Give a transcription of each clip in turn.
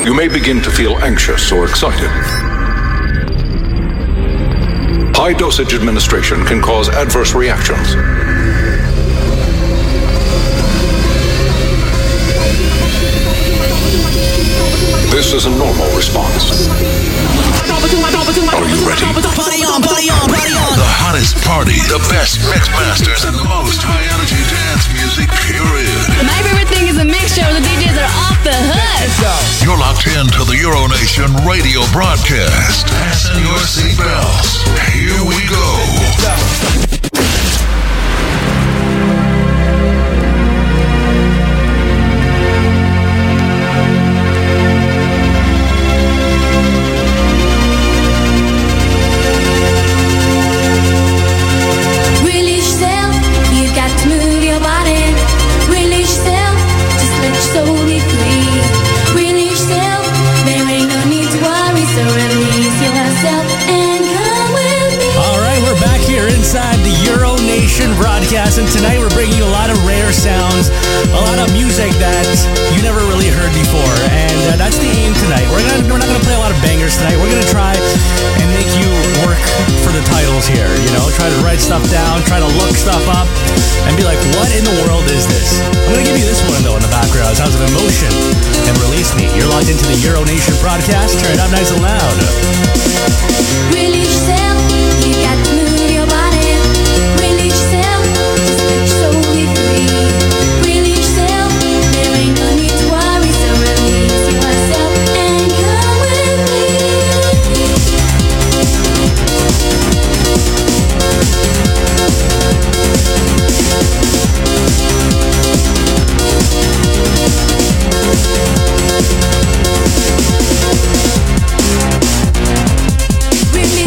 You may begin to feel anxious or excited. High dosage administration can cause adverse reactions. This is a normal response. Are you ready? Party on, party on, party on. The hottest party, the best mix masters, and the most high energy dance music, period. My favorite thing is a mixture where the DJs are off the hook. You're locked in to the Euronation radio broadcast. Fasten your seatbelts. Here we go. And tonight we're bringing you a lot of rare sounds, a lot of music that you never really heard before, and that's the aim tonight. We're not gonna play a lot of bangers tonight. We're gonna try and make you work for the titles here. You know, try to write stuff down, try to look stuff up, and be like, what in the world is this? I'm gonna give you this one though in the background. Sounds of Emotion and Release Me. You're locked into the Euronation broadcast. Turn it up nice and loud. Release yourself. You got to move your body. Release yourself. Release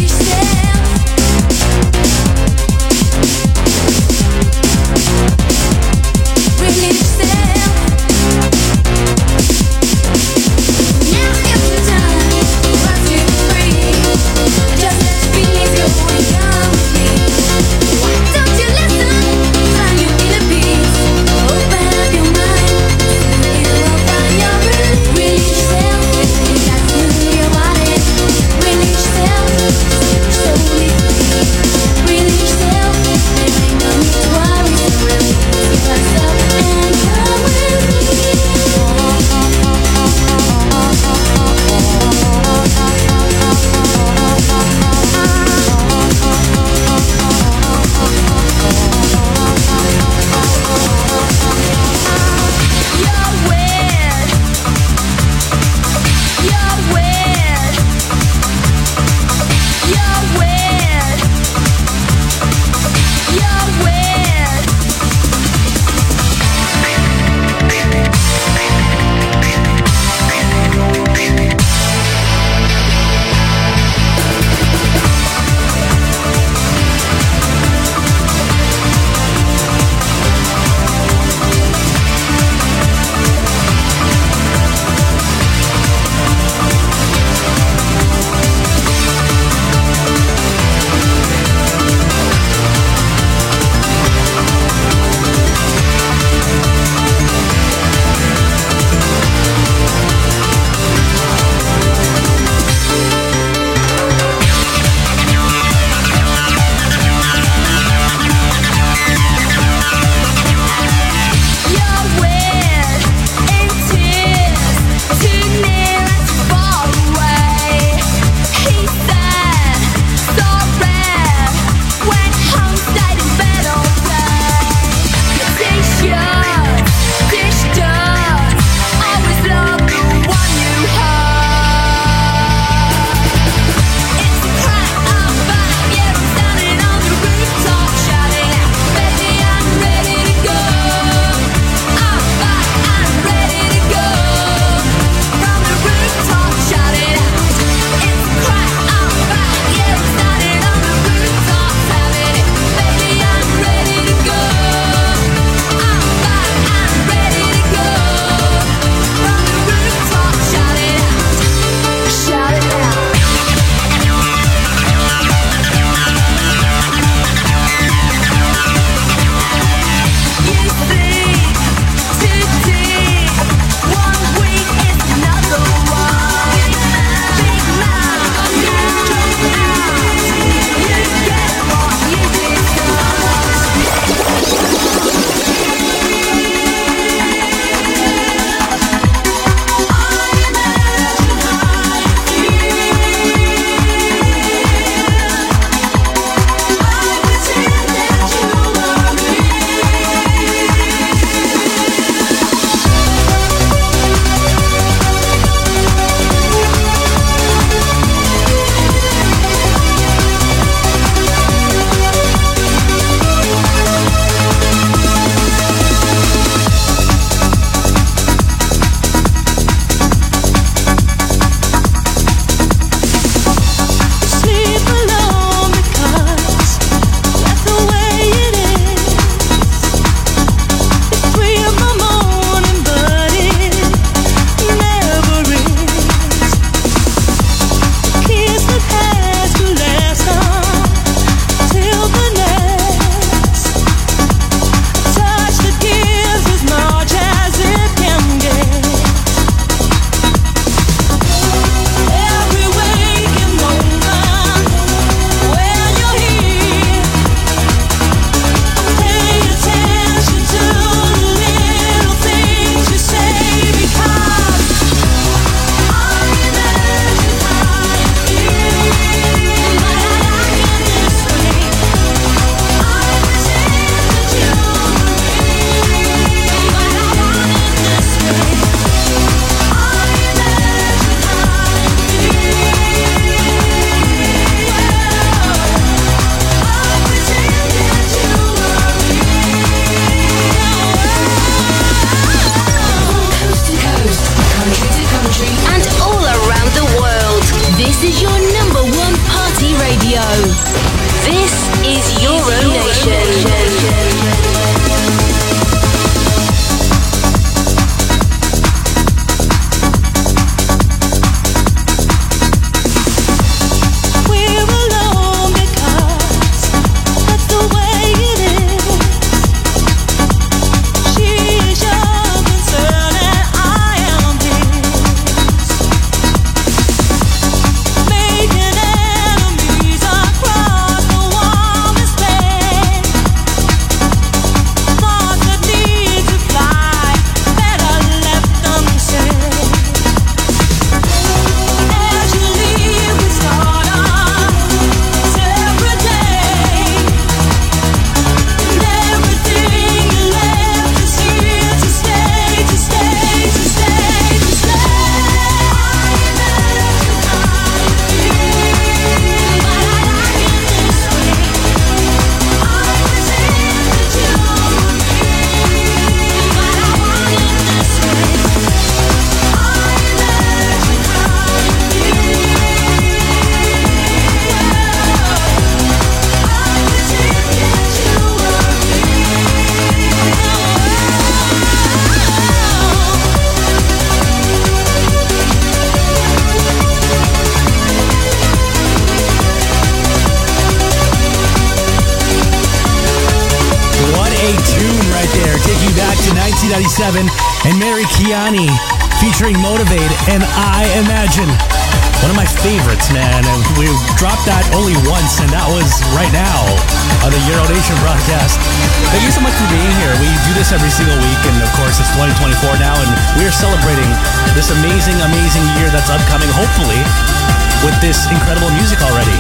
1997, and Mary Kiani featuring Motivate and I Imagine. One of my favorites, man. And we dropped that only once, and that was right now on the Euro Nation broadcast. Thank you so much for being here. We do this every single week, and of course, it's 2024 now, and we are celebrating this amazing, amazing year that's upcoming, hopefully, with this incredible music already.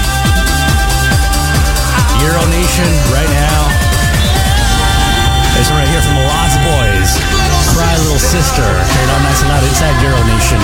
Euro Nation right now. This one right here from the Lost Boys. Cry Little Sister. Heard on nice and loud inside Euro Nation.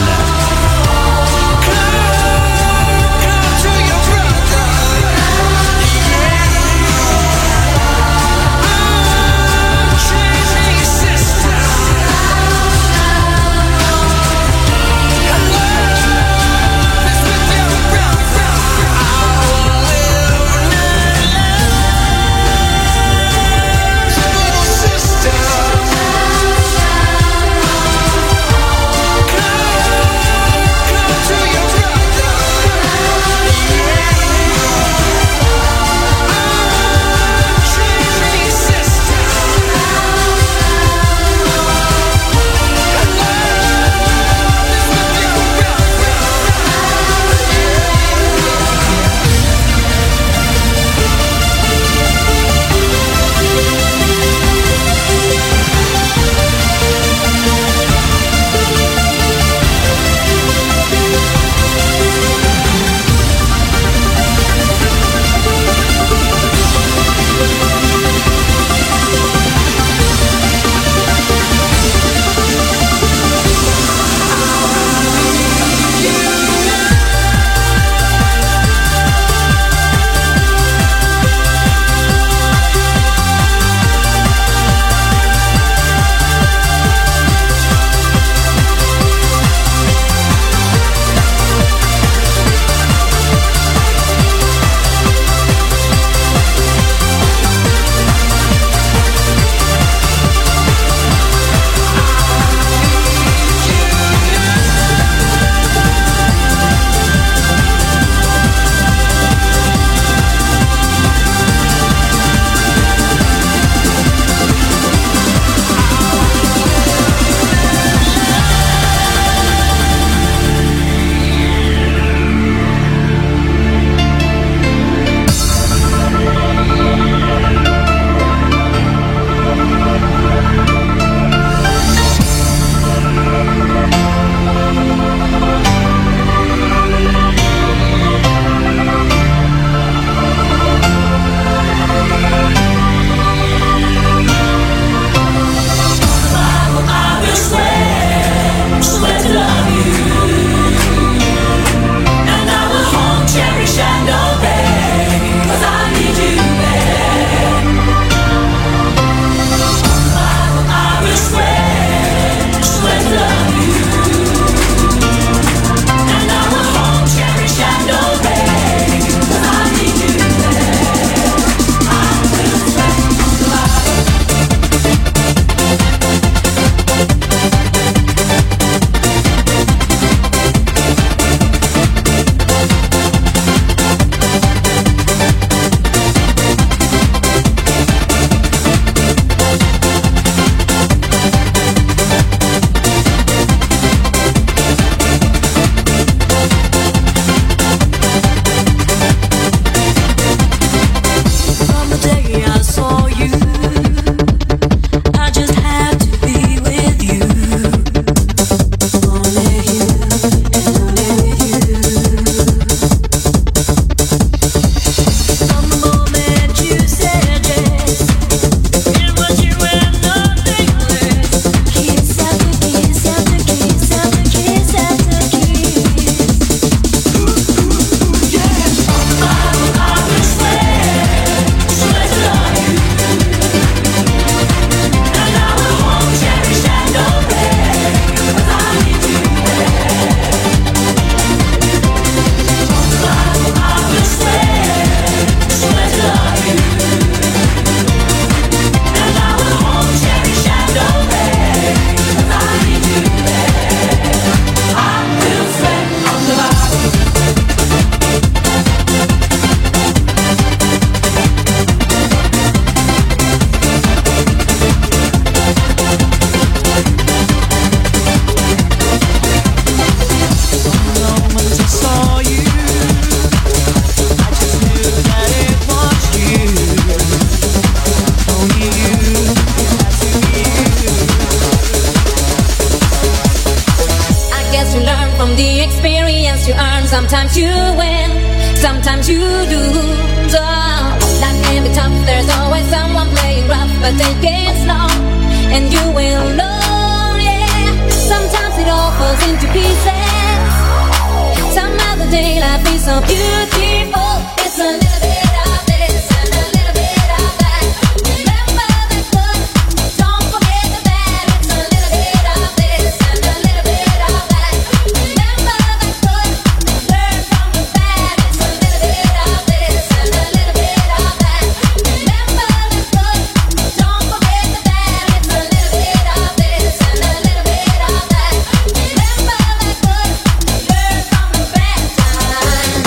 from the experience you earn. Sometimes you win, sometimes you lose. Oh, life can be tough, there's always someone playing rough, but take it slow and you will know, yeah. Sometimes it all falls into pieces. Some other day life is so beautiful. It's a little bit of this and a little bit of that. Remember the good, don't forget the bad. It's a little bit of this and a little bit of that. Remember the good, learn from the bad. It's a little bit of this and a little bit of that. Remember the good, don't forget the bad. It's a little bit of this and a little bit of that. Remember the good, learn from the bad times.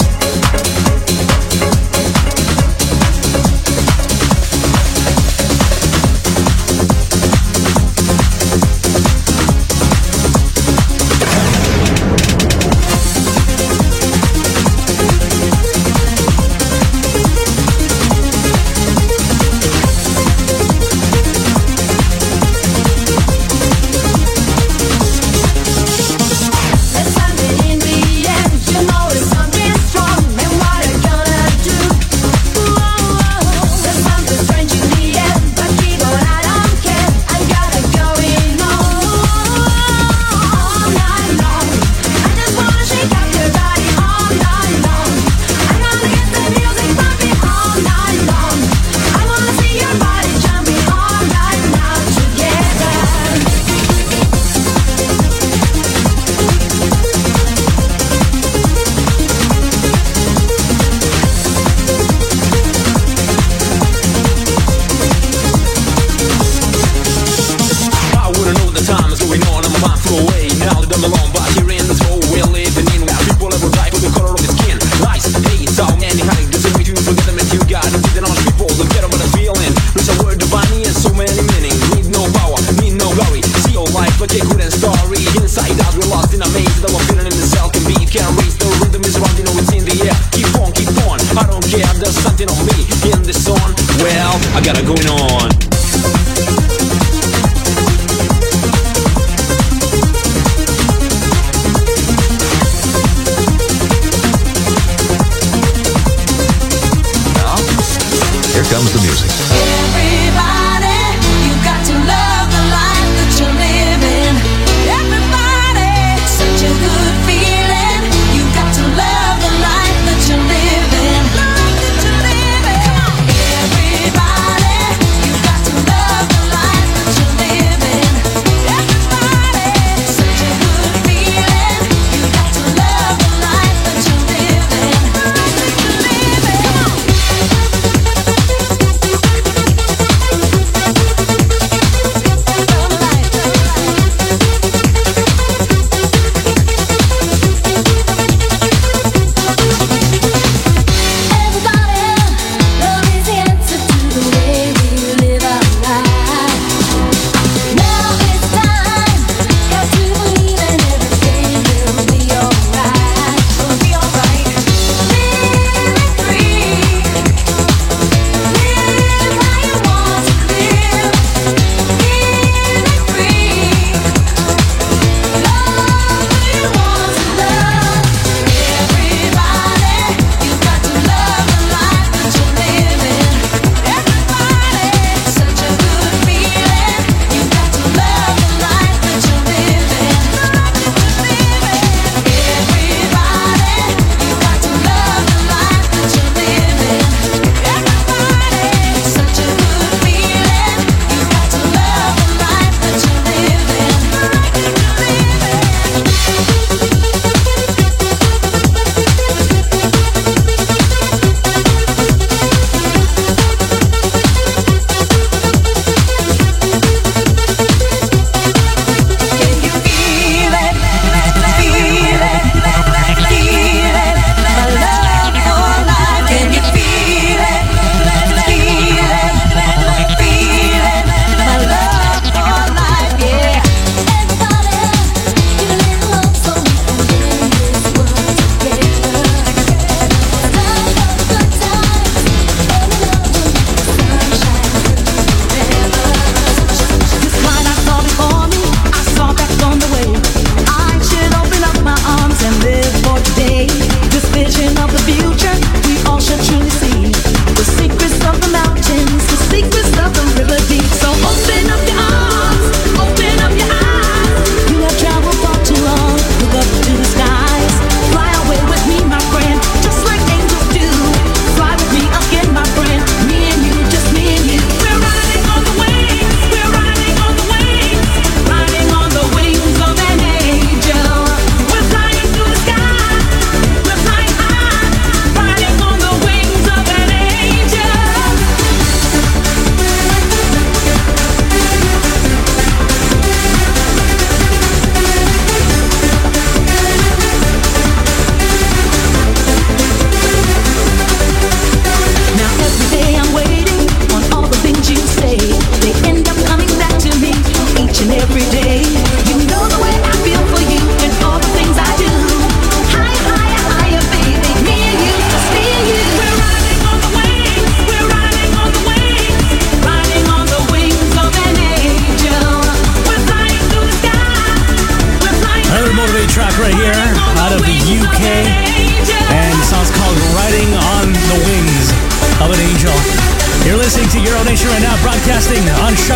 It's something in the end, you know it's something strong. And what are you gonna do? There's something strange in the end, but keep on, I don't care. I got it going all night long. I just wanna shake up your body all night long. I wanna get the music pumping all night long. I wanna see your body jumping all night now together. I wouldn't know the time is going on, I'm a mind throw away. Now that I'm alone, but here in this world we're living in, where people ever die for the color of their skin. Lies, hate, so many honey, doesn't make you forget them. And you got to feed on people, don't get about the feeling. There's a word divine and so many meanings. Need no power, need no glory. See your life like a good and story. Inside out, we're lost in a maze. That we're feeling in the cell can beat, can't raise. The rhythm is around, you know it's in the air. Keep on, I don't care, there's something on me in this song. Well, I got it going on. Here comes the music. Everybody, you got to love the life that you're living. Everybody, such a good feeling. You got to love the life that you're living. Love that you're living. Come on. Everybody, you got to love the life that you're living. Everybody, such a good feeling. You got to love the life that you're living. Love that you're living. Come on.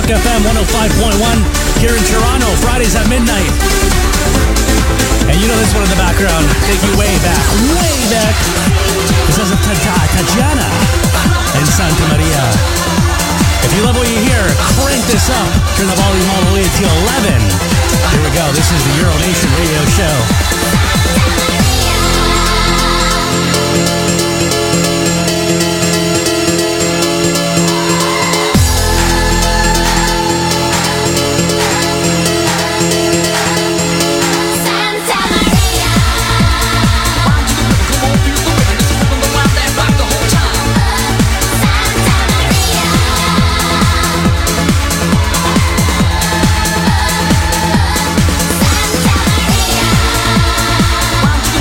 Rock FM 105.1 here in Toronto, Fridays at midnight. And you know this one in the background. Take you way back. This is a Tajana in Santa Maria. If you love what you hear, crank this up. Turn the volume all the way to 11. Here we go. This is the Euro Nation Radio Show. Santa Maria.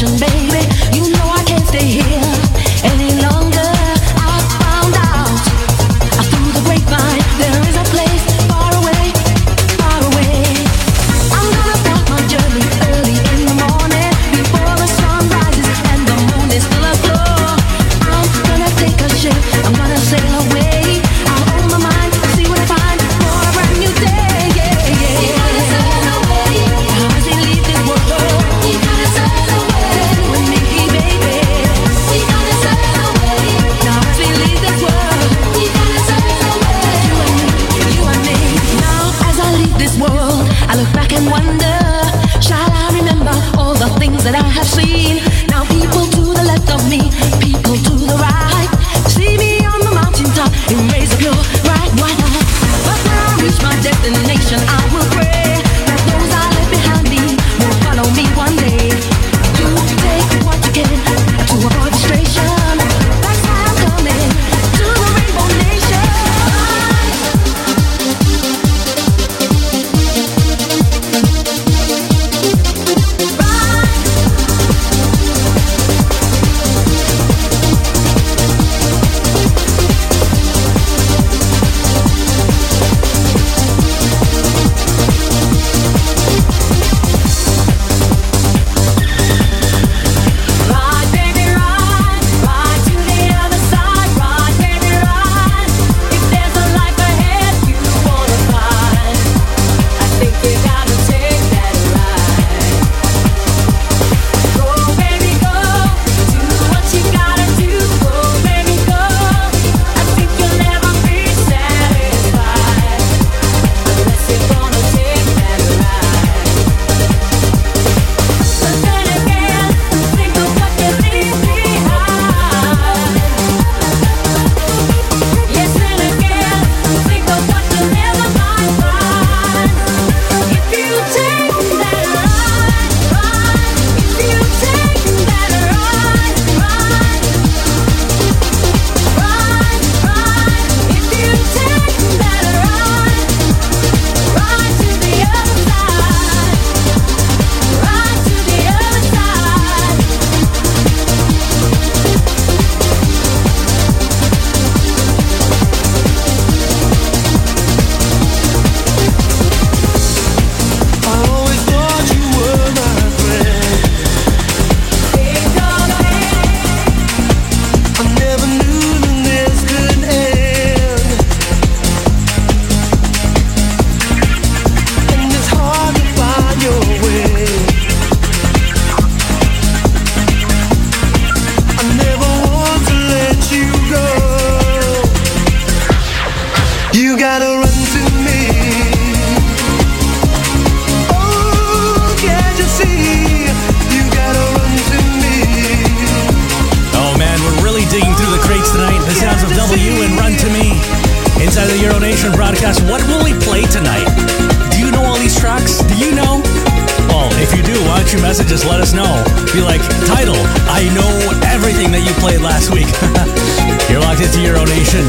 Just let us know. Be like, title, I know everything that you played last week. You're locked into Euro Nation.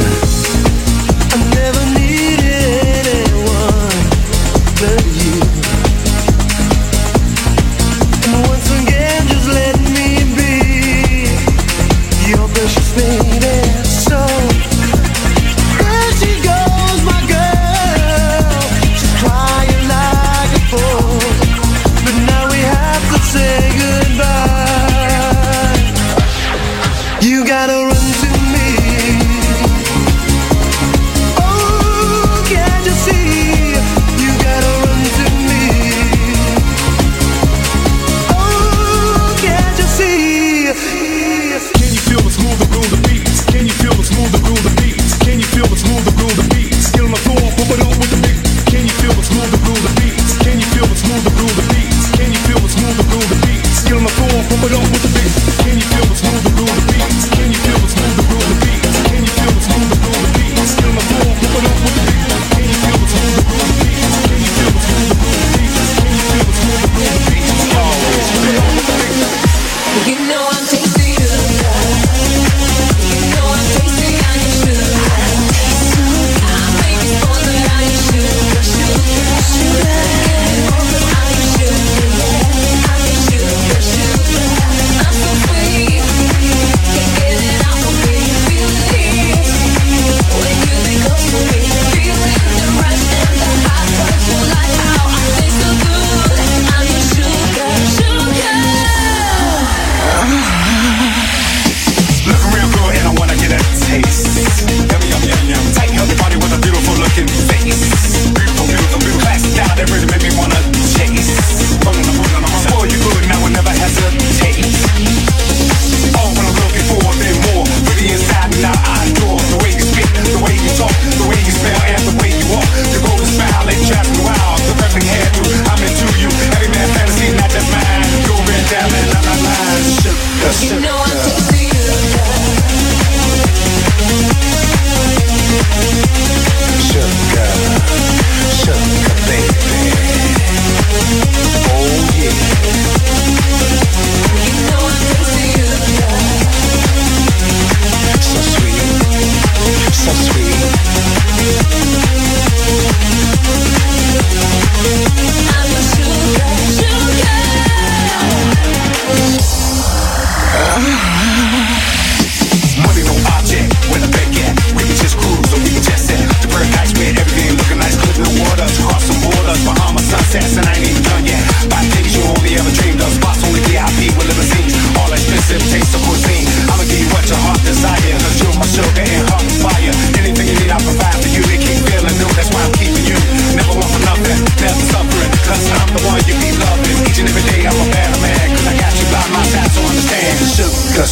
I never needed anyone but you. And once again, just let me be your precious baby. So there she goes, my girl. She's crying like a fool. But now we have to say goodbye. You gotta run to me.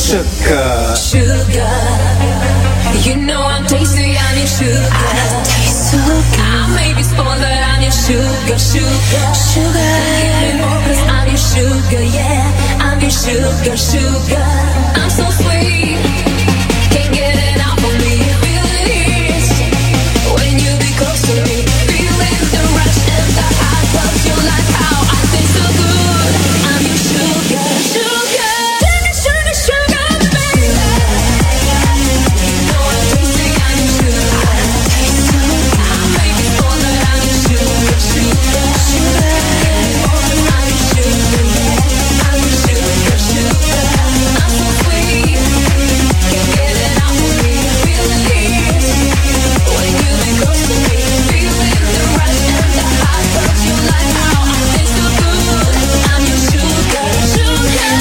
sugar. Sugar, you know I'm tasty, I need sugar. I may be spoiled, but I need sugar, sugar. Give me more 'cause I need sugar, yeah. I need sugar, sugar. I'm so sweet, can't get it out from me. Feel it is when you be close to me. Feeling the rush and the high, 'cause you like how I taste so good. I'm your sugar, sugar. Sugar, sugar, baby. You know I'm tasty, I need sugar. I may be spoiled, but I need sugar, sugar. Give me more 'cause I need sugar, yeah. I need sugar, sugar. I'm so sweet, can't get it out from me. Feel it is when you be close to me. Feeling the rush and the high, 'cause you like how I taste so good. I'm your sugar, sugar.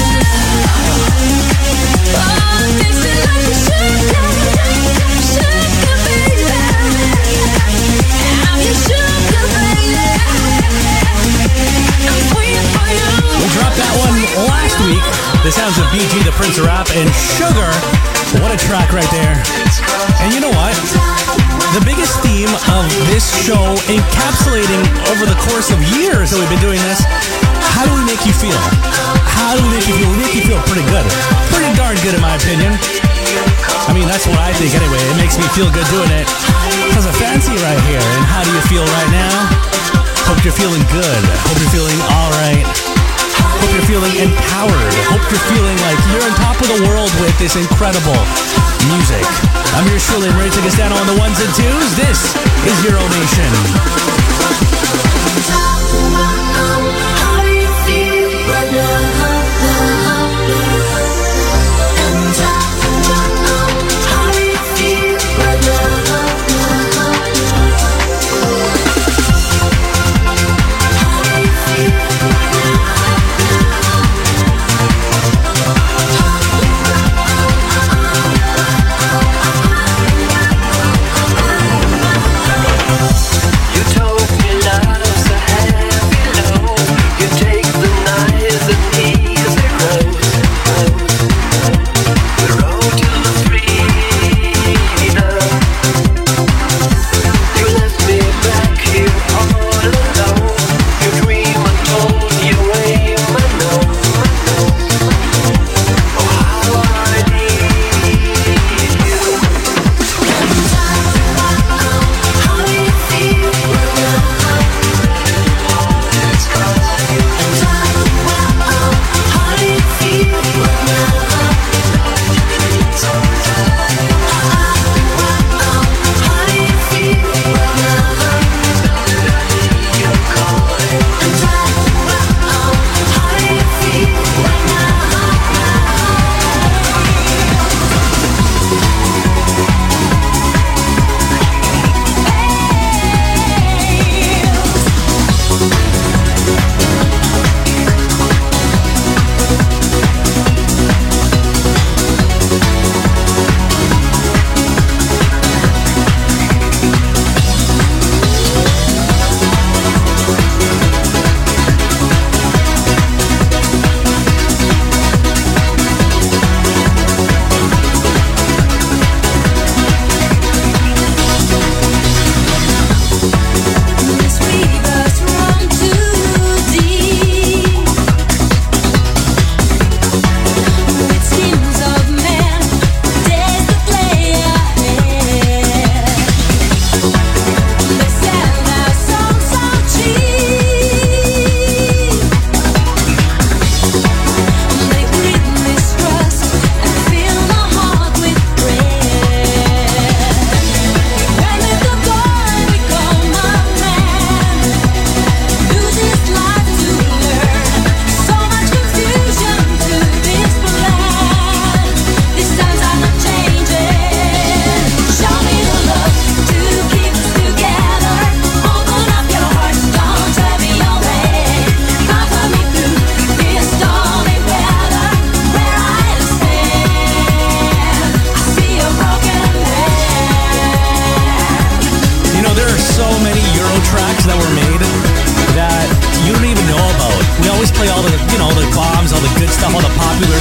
Oh, tasting like a sugar, sugar baby. I'm your sugar baby. I'm sweet for you. We dropped that one last week. The sounds of BG, the Prince of Rap, and Sugar. What a track right there. And you know what? The biggest theme of this show, encapsulating over the course of years that we've been doing this, how do we make you feel? How do we make you feel? We make you feel pretty good. Pretty darn good in my opinion. I mean, that's what I think anyway. It makes me feel good doing it. Because I fancy right here. And how do you feel right now? Hope you're feeling good. Hope you're feeling alright. Hope you're feeling empowered. Hope you're feeling like you're on top of the world with this incredible music. I'm yours truly. I'm ready to take us down on the ones and twos. This is Euro Nation. How do you feel right now? How do you feel right now? You told me love was a heavy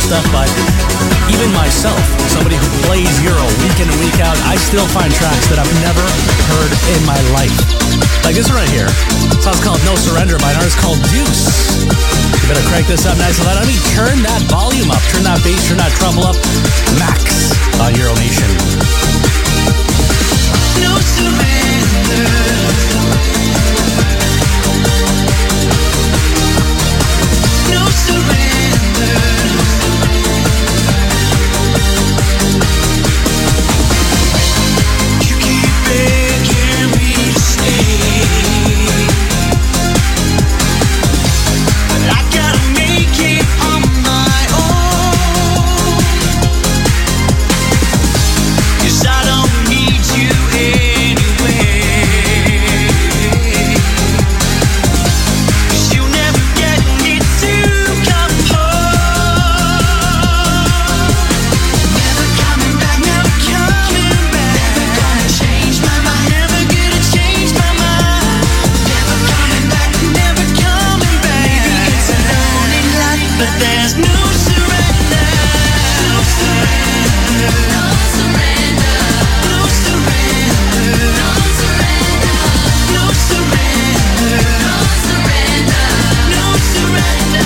stuff, but even myself, somebody who plays Euro week in and week out, I still find tracks that I've never heard in my life. Like this one right here. This song's called No Surrender by an artist called Deuce. You better crank this up nice and loud. I mean, turn that volume up, turn that bass, turn that treble up, max on Euro Nation. No surrender. No surrender. You keep begging me to stay, but I gotta make it on my own. 'Cause I don't need you anyway. 'Cause you'll never get me to come home. Never coming back, never coming back. Never gonna change my mind, never gonna change my mind. Never coming back, never coming back. Maybe it's a lonely life, but there's no surrender. No surrender. No surrender. No surrender. No surrender. No surrender. No surrender. No surrender.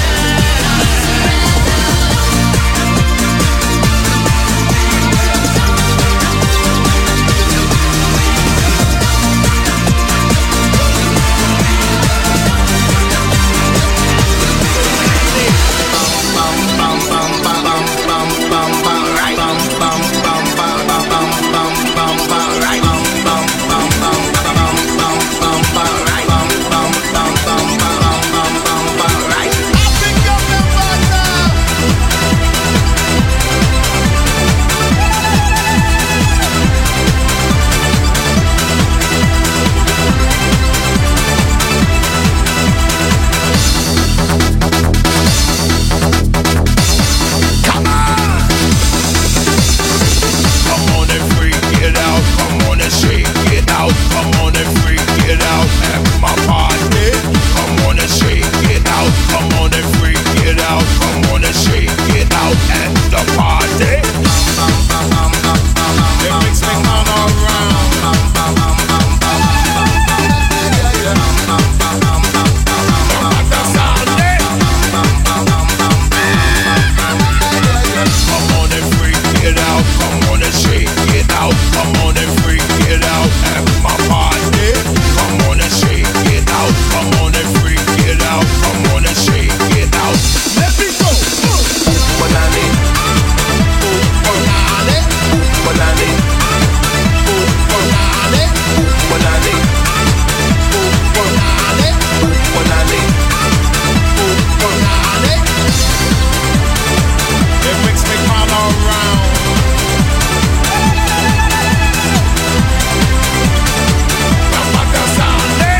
Come on and freak it out. Come on and shake it out. Come on and freak it out at my party. Come on and shake it out. Come on and freak it out. Come on and shake it out at the party. It makes me come around. The sound, eh? Come on and freak it out. Come on and shake it out. Come on and freak it out at my party. Come on and shake it out. Come on and freak it out. Come on and shake it out. Let me go. Banana. Banana. Banana. Banana. Banana. Banana. Banana. Banana. It makes me come around. The sound, eh?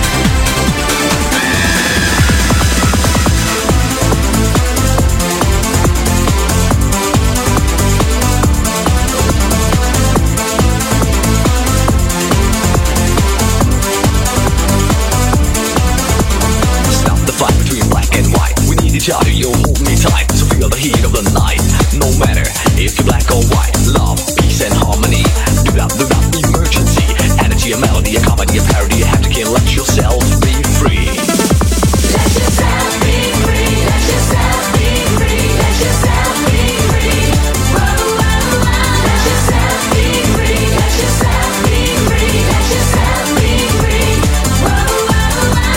Stop the fight between black and white. We need each other, you hold me tight. So feel the heat of the night. No matter if you're black or white. Love, peace and harmony. Do not, emergency. Energy, a melody, a comedy, a parody. You have to can't let yourself be free. Let yourself be free. Let yourself be free. Let yourself be free. Whoa, whoa, whoa. Let yourself be free. Let yourself be free. Let yourself be free. Whoa, whoa,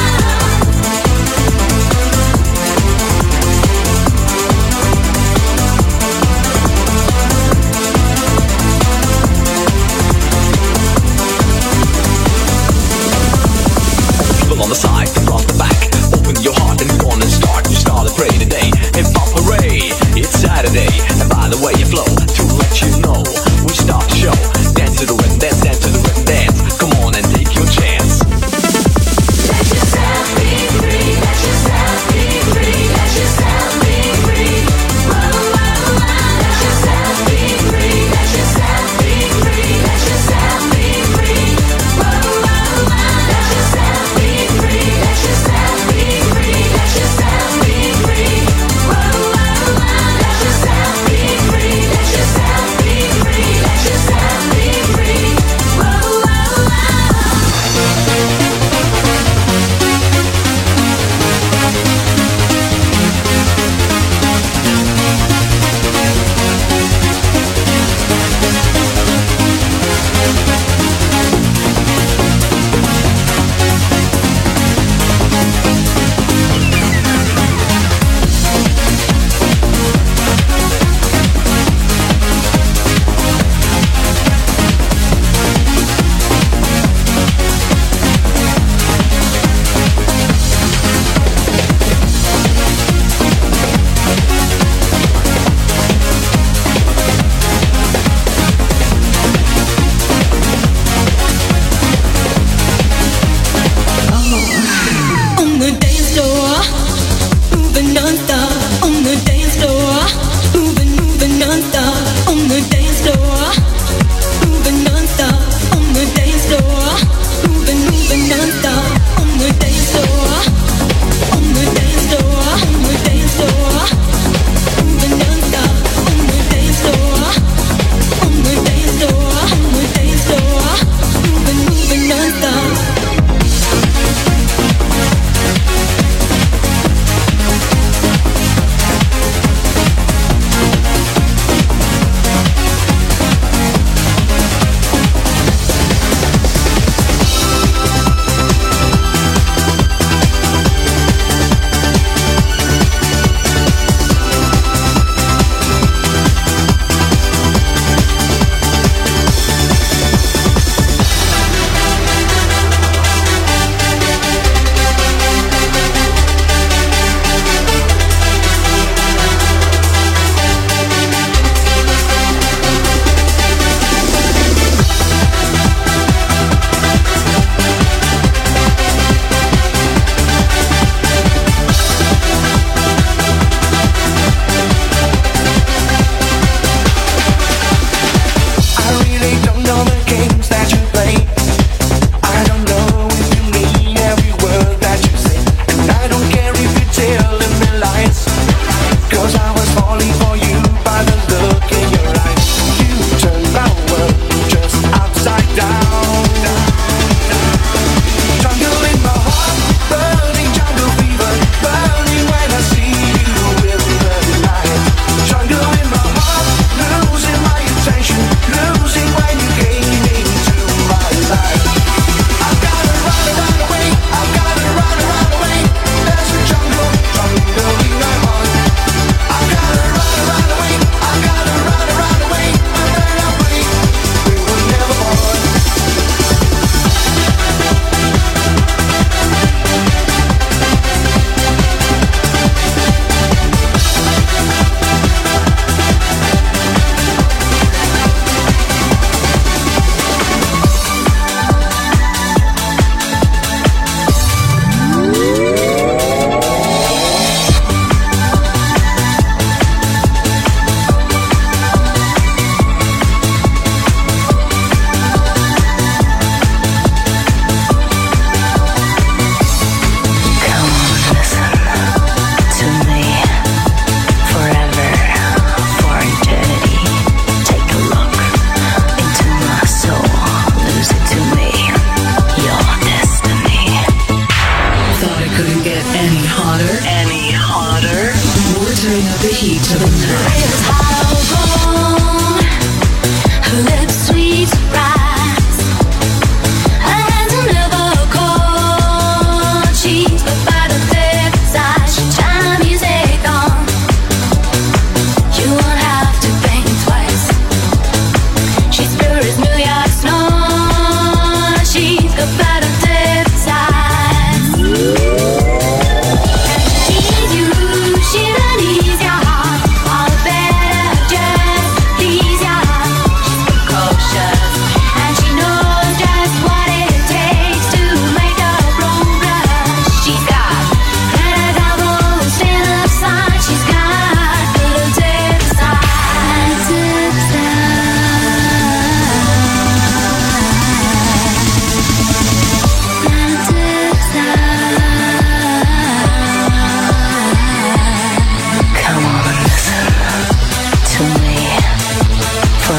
People on the side, the front, the back. Open your heart and go on and start. You start to pray today. Hip hop hooray! It's Saturday, and by the way you flow. To let you know, we start the show. Dance to the rhythm, dance, dance to the rhythm, dance. Come on and take your chance. let yourself be free. Let yourself be free. Let yourself be free. Whoa, whoa, whoa. Let yourself be free. Let yourself be free. Let yourself be free. Whoa, whoa, whoa. Let yourself be free. Let yourself be free. Let yourself be free. Whoa, whoa, whoa. Let yourself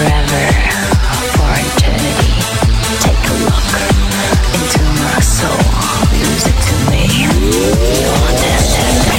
forever, for eternity. Take a look into my soul, lose it to me. You'll understand me.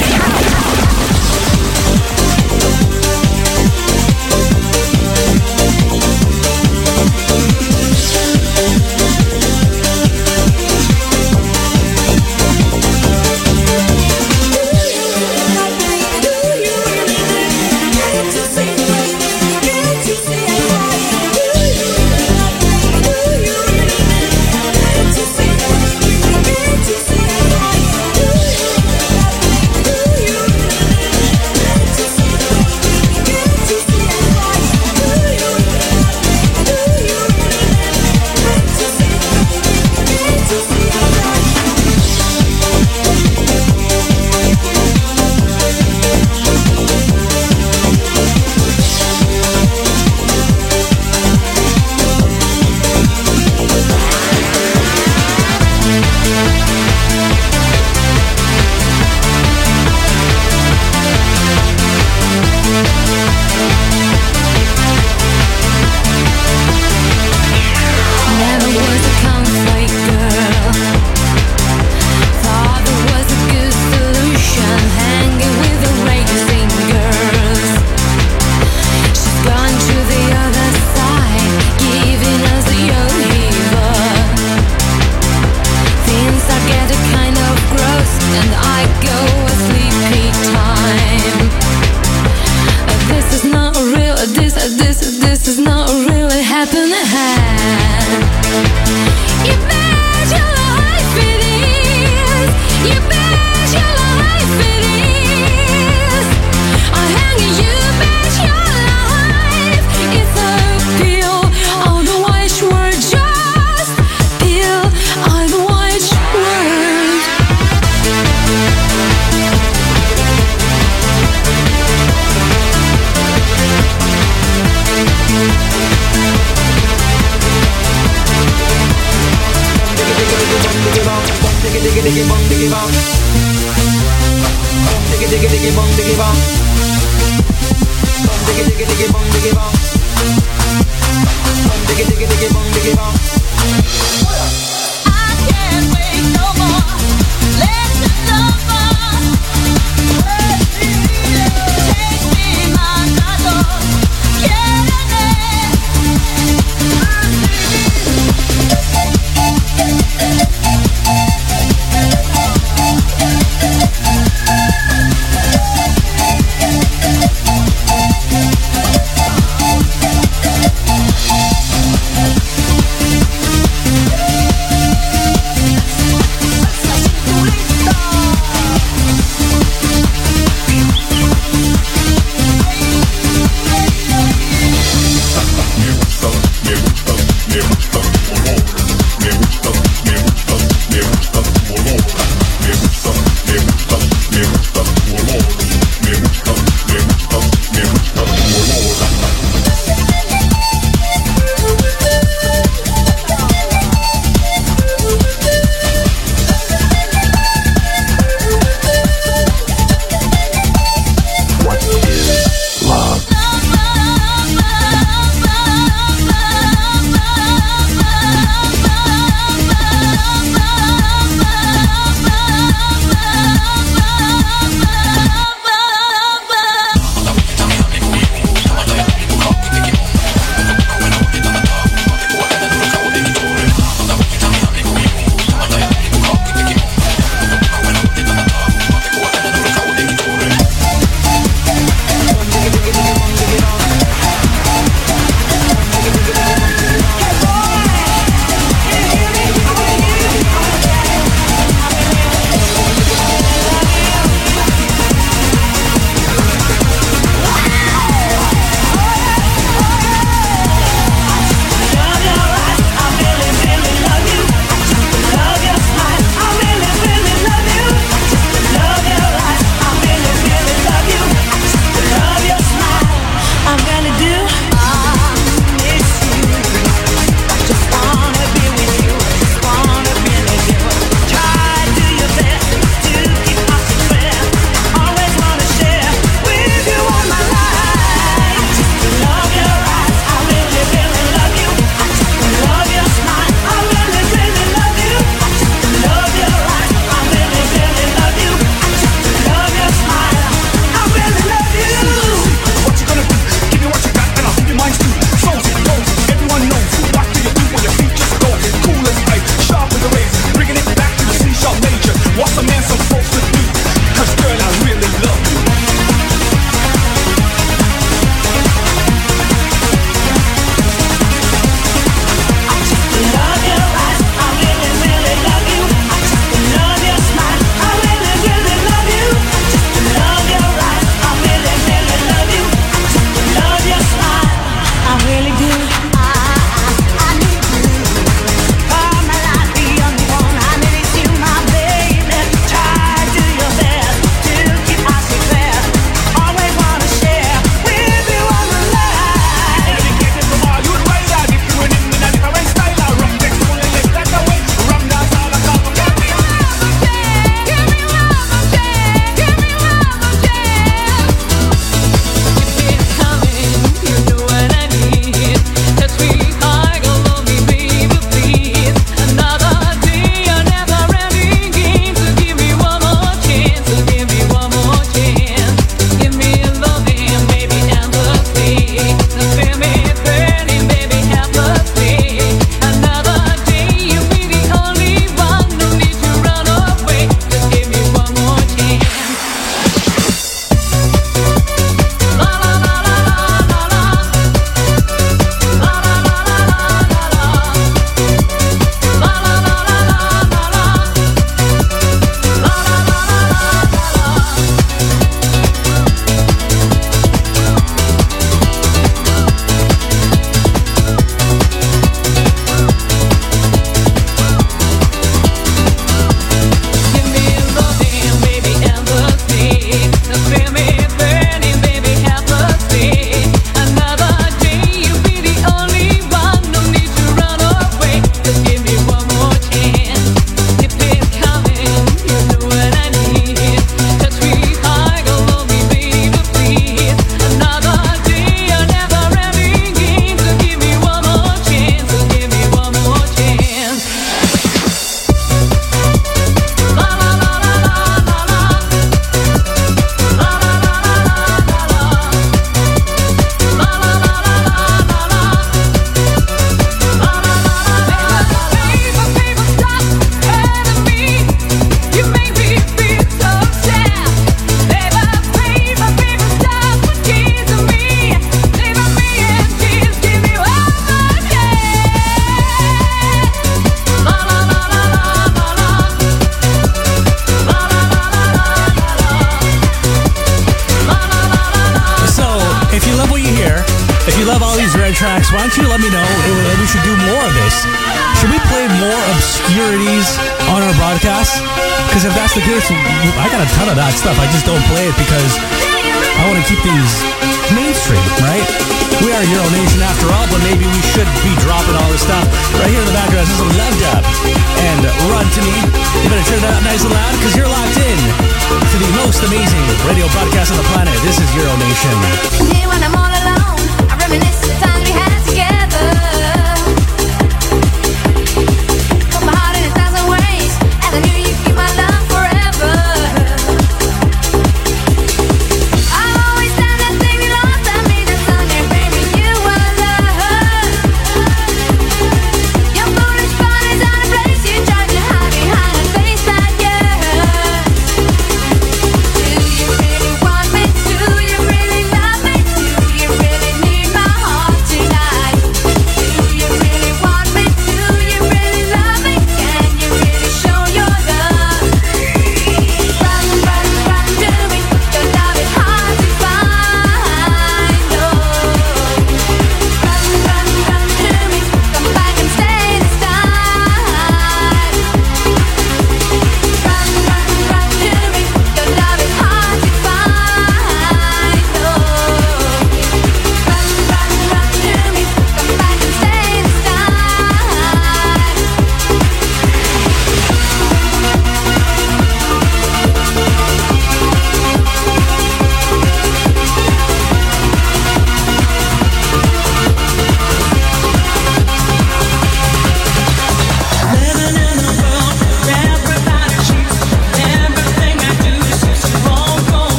love all these rare tracks, why don't you let me know if we should do more of this? Should we play more obscurities on our broadcast? Because if that's the case, I got a ton of that stuff. I just don't play it because I want to keep things mainstream, right? We are Euro Nation after all, but maybe we should be dropping all this stuff. Right here in the background, this is Love Dub and Run To Me. You better turn that up nice and loud because you're locked in to the most amazing radio broadcast on the planet. This is Euro Nation. Here when I'm all alone.